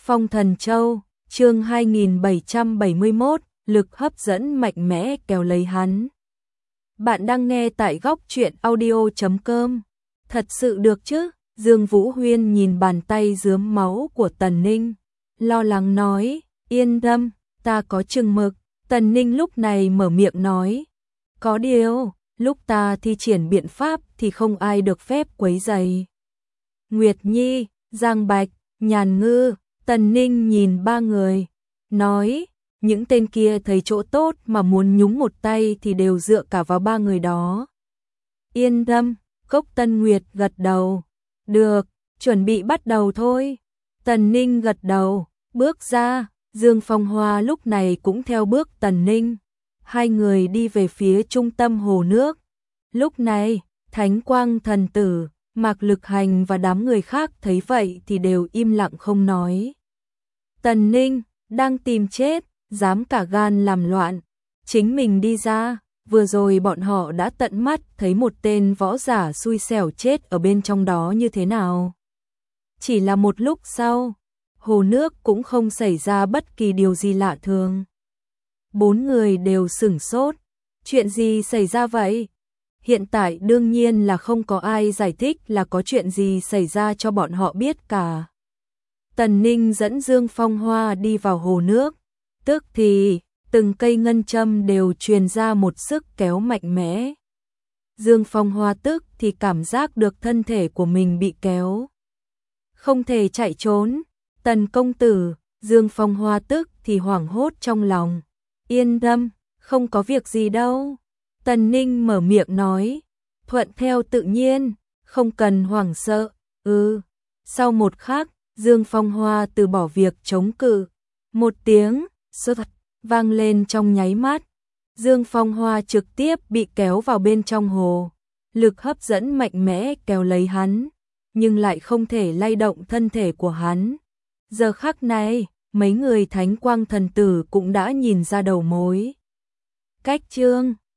Phong Thần Châu, chương 2771, lực hấp dẫn mạnh mẽ kéo lấy hắn. Bạn đang nghe tại góc truyện audio.com. Thật sự được chứ? Dương Vũ Huyên nhìn bàn tay rướm máu của Tần Ninh, lo lắng nói, yên tâm, ta có chừng mực. Tần Ninh lúc này mở miệng nói, có điều, lúc ta thi triển biện pháp thì không ai được phép quấy rầy. Nguyệt Nhi, Giang Bạch, Nhàn Ngư, Tần Ninh nhìn ba người, nói, những tên kia thấy chỗ tốt mà muốn nhúng một tay thì đều dựa cả vào ba người đó. Yên tâm, Cốc Tân Nguyệt gật đầu, được, chuẩn bị bắt đầu thôi. Tần Ninh gật đầu, bước ra, Dương Phong Hoa lúc này cũng theo bước Tần Ninh. Hai người đi về phía trung tâm hồ nước. Lúc này, Thánh Quang Thần Tử, Mạc Lực Hành và đám người khác thấy vậy thì đều im lặng không nói. Tần Ninh, đang tìm chết, dám cả gan làm loạn. Chính mình đi ra, vừa rồi bọn họ đã tận mắt thấy một tên võ giả xui xẻo chết ở bên trong đó như thế nào. Chỉ là một lúc sau, hồ nước cũng không xảy ra bất kỳ điều gì lạ thường. Bốn người đều sửng sốt. Chuyện gì xảy ra vậy? Hiện tại đương nhiên là không có ai giải thích là có chuyện gì xảy ra cho bọn họ biết cả. Tần Ninh dẫn Dương Phong Hoa đi vào hồ nước. Tức thì, từng cây ngân châm đều truyền ra một sức kéo mạnh mẽ. Dương Phong Hoa tức thì cảm giác được thân thể của mình bị kéo. Không thể chạy trốn. Tần công tử, Dương Phong Hoa tức thì hoảng hốt trong lòng. Yên tâm, không có việc gì đâu. Tần Ninh mở miệng nói, thuận theo tự nhiên, không cần hoảng sợ. Sau một khắc, Dương Phong Hoa từ bỏ việc chống cự. Một tiếng sột vang lên trong nháy mắt. Dương Phong Hoa trực tiếp bị kéo vào bên trong hồ. Lực hấp dẫn mạnh mẽ kéo lấy hắn, nhưng lại không thể lay động thân thể của hắn. Giờ khắc này, mấy người Thánh Quang Thần Tử cũng đã nhìn ra đầu mối. Cách chương